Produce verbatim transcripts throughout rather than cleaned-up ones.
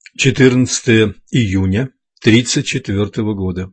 четырнадцатое июня тридцать четвёртого года.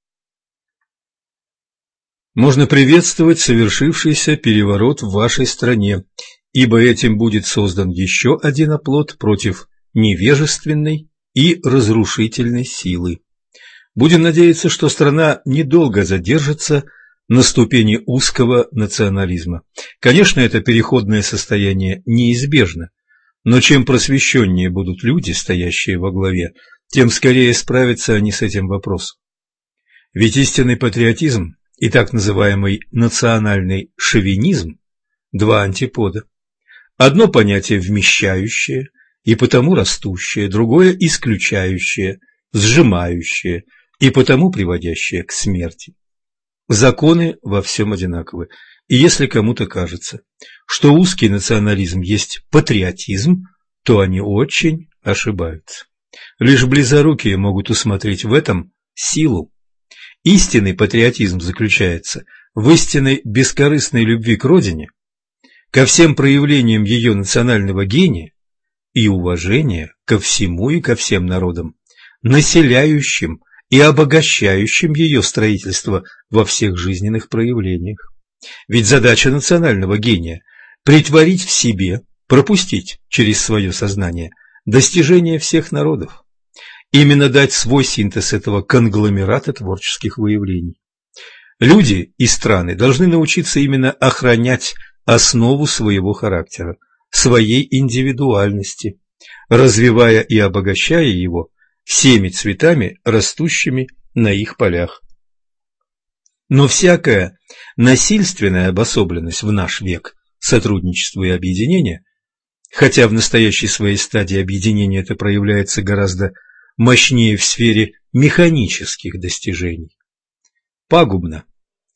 Можно приветствовать совершившийся переворот в вашей стране, ибо этим будет создан еще один оплот против невежественной и разрушительной силы. Будем надеяться, что страна недолго задержится на ступени узкого национализма. Конечно, это переходное состояние неизбежно, но чем просвещеннее будут люди, стоящие во главе, тем скорее справятся они с этим вопросом. Ведь истинный патриотизм и так называемый национальный шовинизм – два антипода. Одно понятие вмещающее и потому растущее, другое исключающее, сжимающее и потому приводящее к смерти. Законы во всем одинаковы, и если кому-то кажется, что узкий национализм есть патриотизм, то они очень ошибаются. Лишь близорукие могут усмотреть в этом силу. Истинный патриотизм заключается в истинной бескорыстной любви к родине, ко всем проявлениям ее национального гения и уважения ко всему и ко всем народам, населяющим и обогащающим ее строительство во всех жизненных проявлениях. Ведь задача национального гения – претворить в себе, пропустить через свое сознание достижения всех народов, именно дать свой синтез этого конгломерата творческих выявлений. Люди и страны должны научиться именно охранять основу своего характера, своей индивидуальности, развивая и обогащая его всеми цветами, растущими на их полях. Но всякая насильственная обособленность в наш век сотрудничества и объединения, хотя в настоящей своей стадии объединения это проявляется гораздо мощнее в сфере механических достижений, пагубно.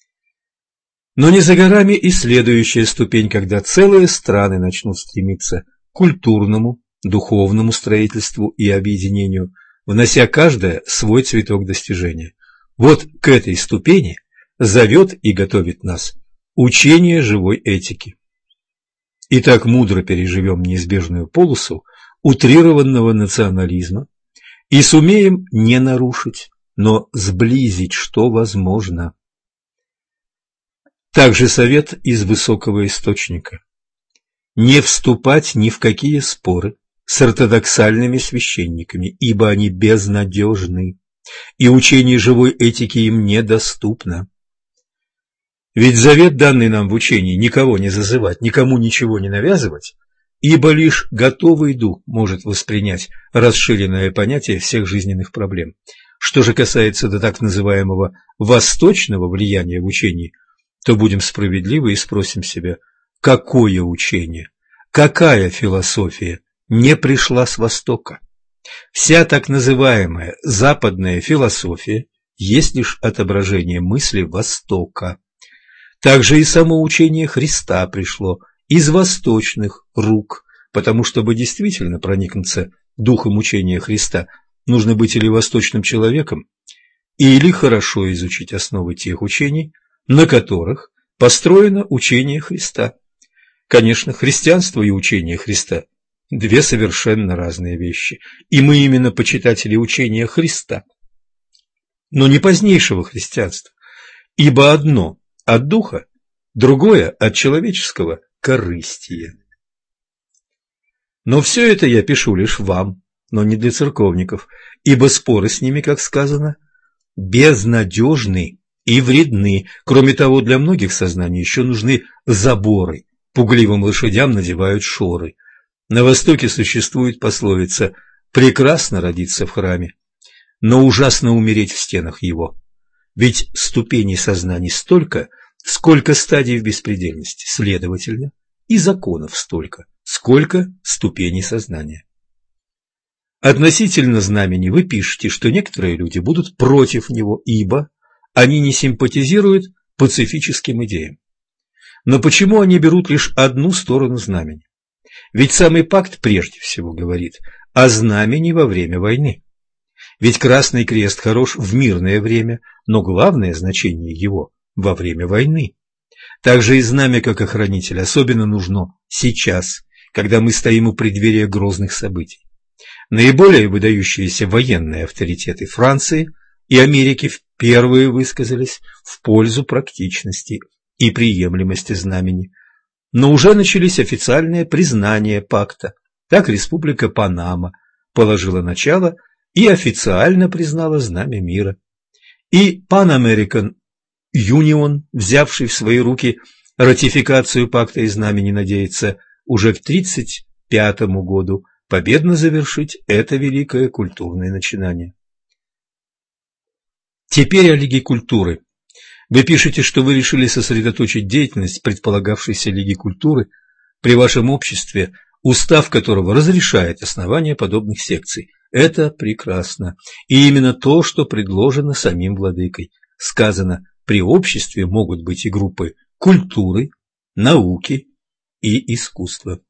Но не за горами и следующая ступень, когда целые страны начнут стремиться к культурному, духовному строительству и объединению, внося каждая свой цветок достижения. Вот к этой ступени зовет и готовит нас учение живой этики. И так мудро переживем неизбежную полосу утрированного национализма и сумеем не нарушить, но сблизить, что возможно. Также совет из высокого источника. Не вступать ни в какие споры с ортодоксальными священниками, ибо они безнадежны, и учение живой этики им недоступно. Ведь завет, данный нам в учении, никого не зазывать, никому ничего не навязывать, ибо лишь готовый дух может воспринять расширенное понятие всех жизненных проблем. Что же касается до так называемого восточного влияния в учении, то будем справедливы и спросим себя, какое учение, какая философия не пришла с Востока? Вся так называемая западная философия есть лишь отображение мысли Востока. Также и само учение Христа пришло из восточных рук, потому чтобы действительно проникнуться духом учения Христа, нужно быть или восточным человеком, или хорошо изучить основы тех учений, на которых построено учение Христа. Конечно, христианство и учение Христа – две совершенно разные вещи, и мы именно почитатели учения Христа, но не позднейшего христианства, ибо одно от духа, другое от человеческого корыстия. Но все это я пишу лишь вам, но не для церковников, ибо споры с ними, как сказано, безнадежны и вредны. Кроме того, для многих сознаний еще нужны заборы, пугливым лошадям надевают шоры. На Востоке существует пословица «прекрасно родиться в храме, но ужасно умереть в стенах его». Ведь ступеней сознаний столько, сколько стадий в беспредельности, следовательно, и законов столько, сколько ступеней сознания. Относительно знамени вы пишете, что некоторые люди будут против него, ибо они не симпатизируют пацифическим идеям. Но почему они берут лишь одну сторону знамени? Ведь самый пакт прежде всего говорит о знамени во время войны. Ведь Красный Крест хорош в мирное время, но главное значение его во время войны. Также и знамя как охранитель особенно нужно сейчас, когда мы стоим у преддверия грозных событий. Наиболее выдающиеся военные авторитеты Франции и Америки впервые высказались в пользу практичности и приемлемости знамени. Но уже начались официальные признания пакта. Так Республика Панама положила начало и официально признала знамя мира. И Pan American Union, взявший в свои руки ратификацию пакта и знамени, надеется уже к тридцать пятому году победно завершить это великое культурное начинание. Теперь о Лиге культуры. Вы пишете, что вы решили сосредоточить деятельность предполагавшейся Лиги культуры при вашем обществе, устав которого разрешает основание подобных секций. Это прекрасно. И именно то, что предложено самим владыкой. Сказано, при обществе могут быть и группы культуры, науки и искусства.